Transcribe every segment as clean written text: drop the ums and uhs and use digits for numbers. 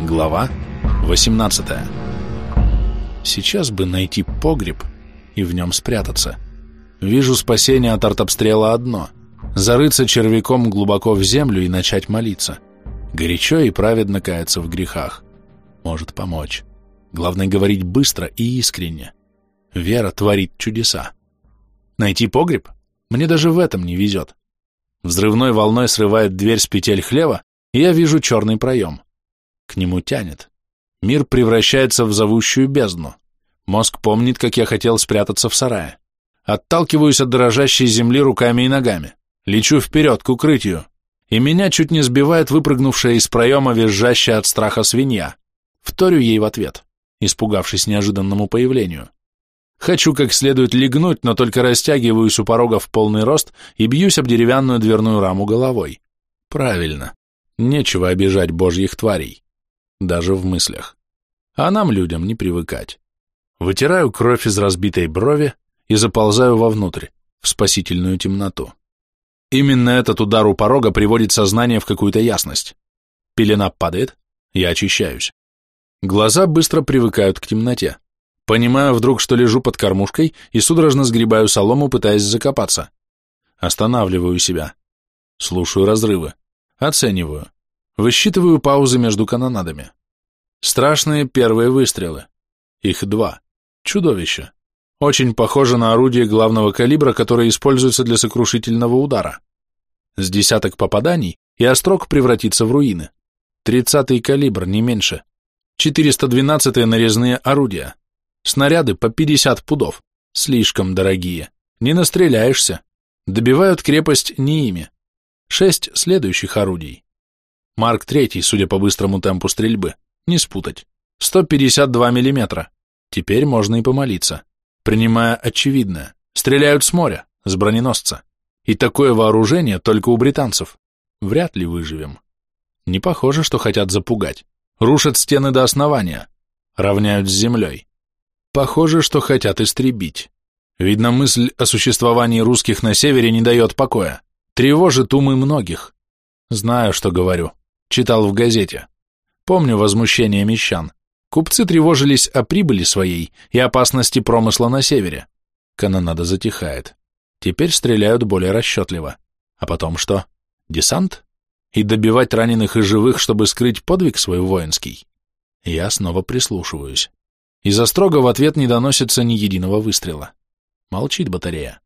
Глава 18. Сейчас бы найти погреб и в нем спрятаться. Вижу спасение от артобстрела одно — зарыться червяком глубоко в землю и начать молиться. Горячо и праведно каяться в грехах. Может помочь. Главное говорить быстро и искренне. Вера творит чудеса. Найти погреб? Мне даже в этом не везет. Взрывной волной срывает дверь с петель хлева, и я вижу черный проем. К нему тянет. Мир превращается в зовущую бездну. Мозг помнит, как я хотел спрятаться в сарае. Отталкиваюсь от дрожащей земли руками и ногами. Лечу вперед, к укрытию. И меня чуть не сбивает выпрыгнувшая из проема визжащая от страха свинья. Вторю ей в ответ, испугавшись неожиданному появлению. Хочу как следует легнуть, но только растягиваюсь у порога в полный рост и бьюсь об деревянную дверную раму головой. Правильно. Нечего обижать божьих тварей. Даже в мыслях. А нам, людям, не привыкать. Вытираю кровь из разбитой брови и заползаю вовнутрь, в спасительную темноту. Именно этот удар у порога приводит сознание в какую-то ясность. Пелена падает, я очищаюсь. Глаза быстро привыкают к темноте. Понимаю вдруг, что лежу под кормушкой и судорожно сгребаю солому, пытаясь закопаться. Останавливаю себя. Слушаю разрывы. Оцениваю. Высчитываю паузы между канонадами. Страшные первые выстрелы. Их 2. Чудовище. Очень похоже на орудие главного калибра, которое используется для сокрушительного удара. С десяток попаданий, и острог превратится в руины. 30-й калибр, не меньше. 412-е нарезные орудия. Снаряды по 50 пудов. Слишком дорогие. Не настреляешься. Добивают крепость не ими. 6 следующих орудий. Марк III, судя по быстрому темпу стрельбы. Не спутать. 152 миллиметра. Теперь можно и помолиться. Принимая очевидное. Стреляют с моря, с броненосца. И такое вооружение только у британцев. Вряд ли выживем. Не похоже, что хотят запугать. Рушат стены до основания. Равняют с землей. Похоже, что хотят истребить. Видно, мысль о существовании русских на севере не дает покоя. Тревожит умы многих. Знаю, что говорю. Читал в газете. Помню возмущение мещан. Купцы тревожились о прибыли своей и опасности промысла на севере. Канонада затихает. Теперь стреляют более расчетливо. А потом что? Десант? И добивать раненых и живых, чтобы скрыть подвиг свой воинский? Я снова прислушиваюсь. Из острога в ответ не доносится ни единого выстрела. Молчит батарея.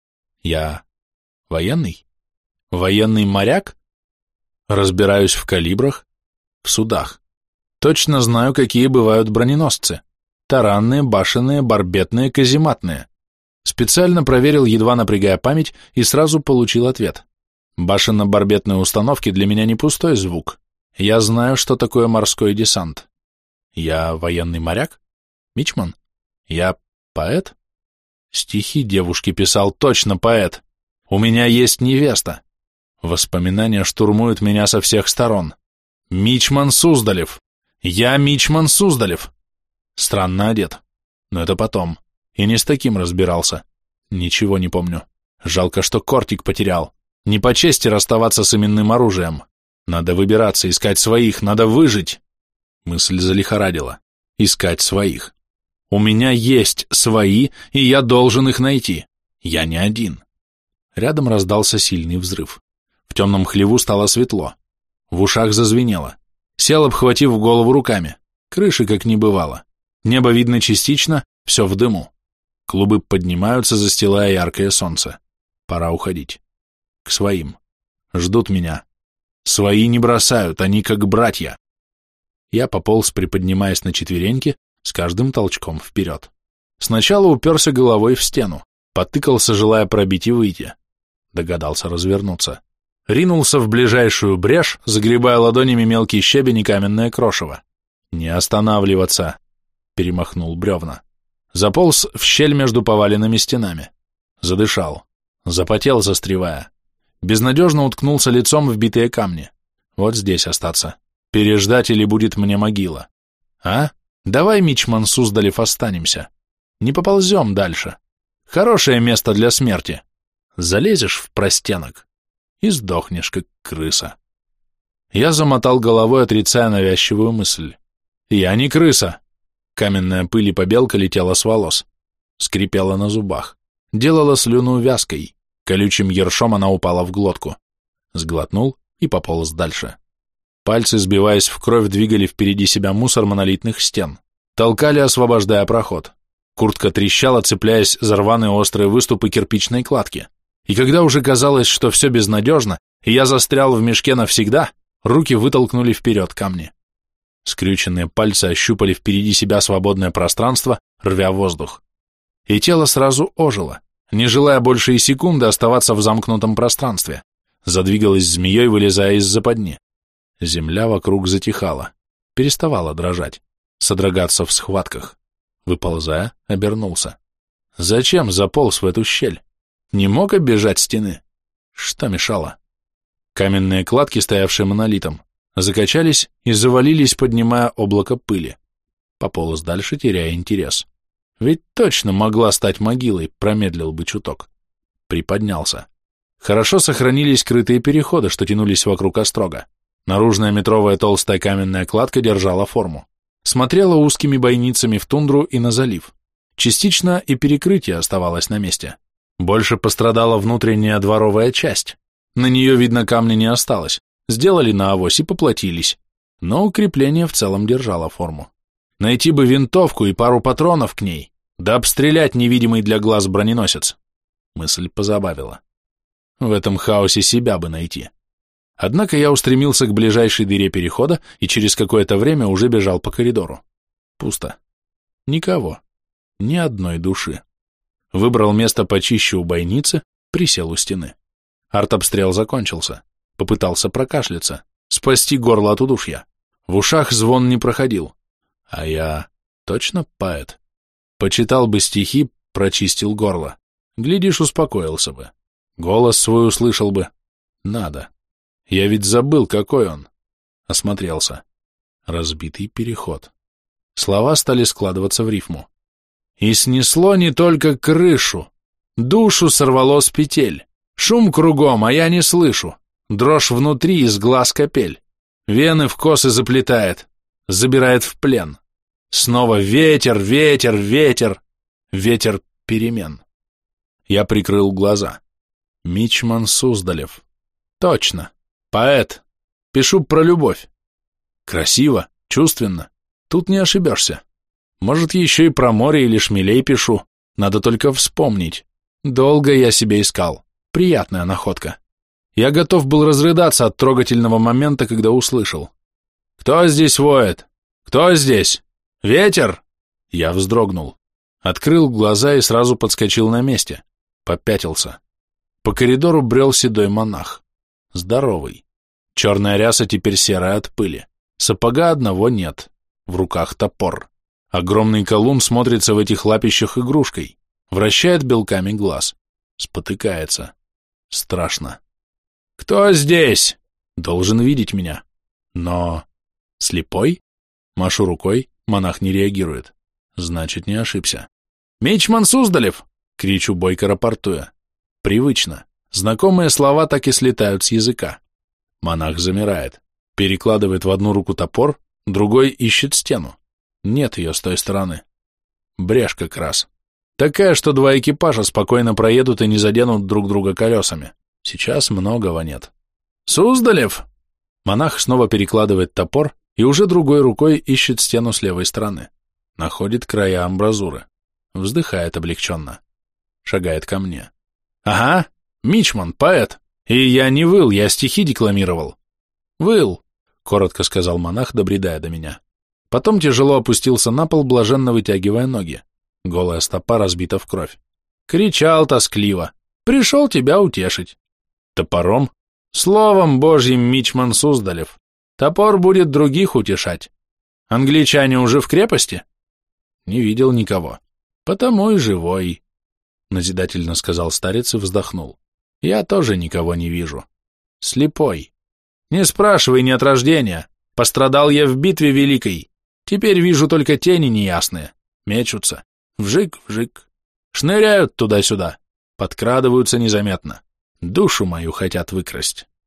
Я военный? Военный моряк? Разбираюсь в калибрах, в судах. Точно знаю, какие бывают броненосцы. Таранные, башенные, барбетные, казематные. Специально проверил, едва напрягая память, и сразу получил ответ. Башенно-барбетные установки для меня не пустой звук. Я знаю, что такое морской десант. Я военный моряк? Мичман? Я поэт? Стихи девушке писал, точно поэт. У меня есть невеста. Воспоминания штурмуют меня со всех сторон. Мичман Суздалев. Я Мичман Суздалев. Странно одет. Но это потом. И не с таким разбирался. Ничего не помню. Жалко, что кортик потерял. Не по чести расставаться с именным оружием. Надо выбираться, искать своих, надо выжить. Мысль залихорадила. Искать своих. У меня есть свои, и я должен их найти. Я не один. Рядом раздался сильный взрыв. В темном хлеву стало светло. В ушах зазвенело. Сел, обхватив голову руками. Крыши как не бывало. Небо видно частично, все в дыму. Клубы поднимаются, застилая яркое солнце. Пора уходить. К своим. Ждут меня. Свои не бросают, они как братья. Я пополз, приподнимаясь на четвереньки, с каждым толчком вперед. Сначала уперся головой в стену, потыкался, желая пробить и выйти. Догадался развернуться. Ринулся в ближайшую брешь, загребая ладонями мелкий щебень и каменное крошево. «Не останавливаться!» — перемахнул бревна. Заполз в щель между поваленными стенами. Задышал. Запотел, застревая. Безнадежно уткнулся лицом в битые камни. Вот здесь остаться. Переждать или будет мне могила. А? Давай, Мичман Суздалев, останемся. Не поползем дальше. Хорошее место для смерти. Залезешь в простенок и сдохнешь, как крыса. Я замотал головой, отрицая навязчивую мысль. Я не крыса. Каменная пыль и побелка летела с волос. Скрипела на зубах. Делала слюну вязкой. Колючим ершом она упала в глотку. Сглотнул и пополз дальше. Пальцы, сбиваясь в кровь, двигали впереди себя мусор монолитных стен. Толкали, освобождая проход. Куртка трещала, цепляясь за рваные острые выступы кирпичной кладки. И когда уже казалось, что все безнадежно, и я застрял в мешке навсегда, руки вытолкнули вперед камни. Скрюченные пальцы ощупали впереди себя свободное пространство, рвя воздух. И тело сразу ожило, не желая больше и секунды оставаться в замкнутом пространстве. Задвигалась змеей, вылезая из западни. Земля вокруг затихала, переставала дрожать, содрогаться в схватках. Выползая, обернулся. Зачем заполз в эту щель? Не мог оббежать стены? Что мешало? Каменные кладки, стоявшие монолитом, закачались и завалились, поднимая облако пыли. Пополз дальше, теряя интерес. Ведь точно могла стать могилой, промедлил бы чуток. Приподнялся. Хорошо сохранились крытые переходы, что тянулись вокруг острога. Наружная метровая толстая каменная кладка держала форму. Смотрела узкими бойницами в тундру и на залив. Частично и перекрытие оставалось на месте. Больше пострадала внутренняя дворовая часть. На нее, видно, камня не осталось. Сделали на авось и поплатились. Но укрепление в целом держало форму. Найти бы винтовку и пару патронов к ней, да обстрелять невидимый для глаз броненосец. Мысль позабавила. В этом хаосе себя бы найти. Однако я устремился к ближайшей дыре перехода и через какое-то время уже бежал по коридору. Пусто. Никого. Ни одной души. Выбрал место почище у бойницы, присел у стены. Артобстрел закончился. Попытался прокашляться, спасти горло от удушья. В ушах звон не проходил. А я точно поэт. Почитал бы стихи, прочистил горло. Глядишь, успокоился бы. Голос свой услышал бы. Надо. Я ведь забыл, какой он. Осмотрелся. Разбитый переход. Слова стали складываться в рифму. И снесло не только крышу. Душу сорвало с петель. Шум кругом, а я не слышу. Дрожь внутри, из глаз капель. Вены в косы заплетает. Забирает в плен. Снова ветер, ветер, ветер. Ветер перемен. Я прикрыл глаза. Мичман Суздалев. Точно. Поэт. Пишу про любовь. Красиво, чувственно. Тут не ошибешься. Может, еще и про море или шмелей пишу. Надо только вспомнить. Долго я себе искал. Приятная находка. Я готов был разрыдаться от трогательного момента, когда услышал. «Кто здесь воет? Кто здесь? Ветер?» Я вздрогнул. Открыл глаза и сразу подскочил на месте. Попятился. По коридору брел седой монах. Здоровый. Черная ряса теперь серая от пыли. Сапога одного нет. В руках топор. Огромный колун смотрится в этих лапищах игрушкой. Вращает белками глаз. Спотыкается. Страшно. «Кто здесь?» Должен видеть меня. Но... Слепой? Машу рукой, монах не реагирует. Значит, не ошибся. «Мичман Суздалев!» Кричу, бойко рапортуя. Привычно. Знакомые слова так и слетают с языка. Монах замирает. Перекладывает в одну руку топор, другой ищет стену. Нет ее с той стороны. Брешь как раз. Такая, что два экипажа спокойно проедут и не заденут друг друга колесами. Сейчас многого нет. «Суздалев!» Монах снова перекладывает топор и уже другой рукой ищет стену с левой стороны. Находит края амбразуры. Вздыхает облегченно. Шагает ко мне. «Ага, Мичман, поэт. И я не выл, я стихи декламировал». «Выл», — коротко сказал монах, добредая до меня. Потом тяжело опустился на пол, блаженно вытягивая ноги. Голая стопа разбита в кровь. Кричал тоскливо. «Пришел тебя утешить». Топором? Словом Божьим, Мичман Суздалев. Топор будет других утешать. Англичане уже в крепости? Не видел никого. Потому и живой, назидательно сказал старец и вздохнул. Я тоже никого не вижу. Слепой. Не спрашивай, не от рождения. Пострадал я в битве великой. Теперь вижу только тени неясные. Мечутся. Вжик-вжик. Шныряют туда-сюда. Подкрадываются незаметно. Душу мою хотят выкрасть.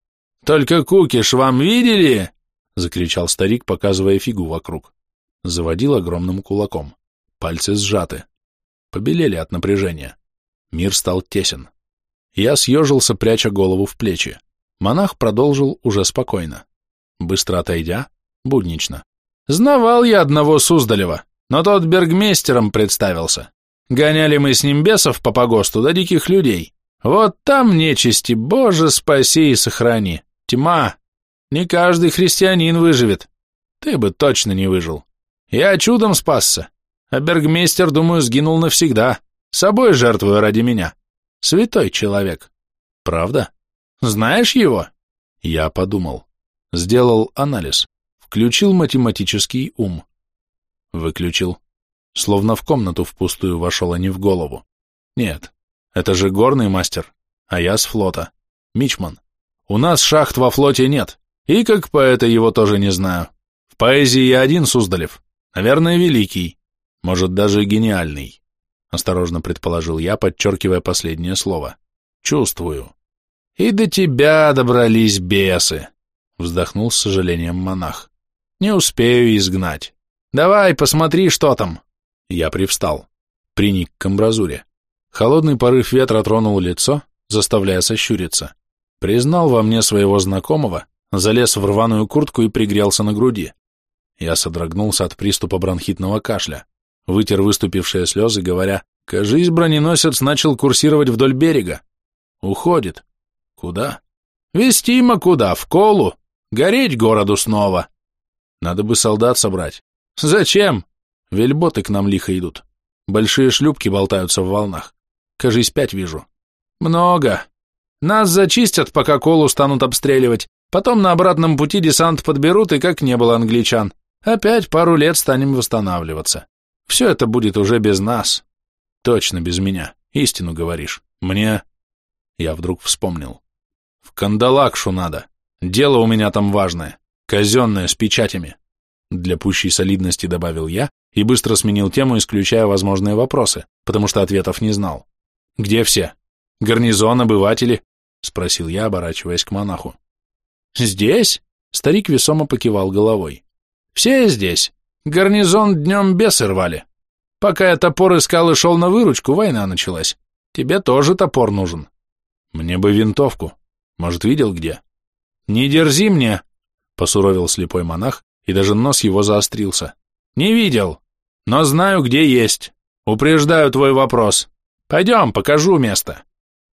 Только кукиш вам видели?» — закричал старик, показывая фигу вокруг. Заводил огромным кулаком. Пальцы сжаты. Побелели от напряжения. Мир стал тесен. Я съежился, пряча голову в плечи. Монах продолжил уже спокойно. Быстро отойдя, буднично. «Знавал я одного Суздалева, но тот бергмейстером представился. Гоняли мы с ним бесов по погосту да диких людей. Вот там нечисти, Боже, спаси и сохрани. Тьма. Не каждый христианин выживет. Ты бы точно не выжил. Я чудом спасся, а бергмейстер, думаю, сгинул навсегда, собой жертвуя ради меня. Святой человек. Правда? Знаешь его?» Я подумал. Сделал анализ. Включил математический ум. Выключил. Словно в комнату впустую вошел, а не в голову. Нет, это же горный мастер, а я с флота. Мичман. У нас шахт во флоте нет, и как поэта его тоже не знаю. В поэзии я один Суздалев, наверное, великий, может, даже гениальный. Осторожно предположил я, подчеркивая последнее слово. Чувствую. И до тебя добрались бесы, вздохнул с сожалением монах. Не успею изгнать. Давай, посмотри, что там. Я привстал, приник к амбразуре. Холодный порыв ветра тронул лицо, заставляя сощуриться. Признал во мне своего знакомого, залез в рваную куртку и пригрелся на груди. Я содрогнулся от приступа бронхитного кашля, вытер выступившие слезы, говоря, «Кажись, броненосец начал курсировать вдоль берега. Уходит. Куда? Вестимо куда? В Колу. Гореть городу снова. Надо бы солдат собрать. Зачем? Вельботы к нам лихо идут. Большие шлюпки болтаются в волнах. Кажись, 5 вижу. Много. Нас зачистят, пока Колу станут обстреливать. Потом на обратном пути десант подберут, и как не было англичан. Опять пару лет станем восстанавливаться. Все это будет уже без нас. Точно без меня. Истину говоришь. Мне... Я вдруг вспомнил. В Кандалакшу надо. Дело у меня там важное. Казенное, с печатями. Для пущей солидности добавил я и быстро сменил тему, исключая возможные вопросы, потому что ответов не знал. Где все? Гарнизон, обыватели? Спросил я, оборачиваясь к монаху. Здесь? Старик весомо покивал головой. Все здесь. Гарнизон днем бесы рвали. Пока я топор искал и шел на выручку, война началась. Тебе тоже топор нужен. Мне бы винтовку. Может, видел где? Не дерзи мне, посуровил слепой монах, и даже нос его заострился. Не видел, но знаю, где есть. Упреждаю твой вопрос. Пойдем, покажу место.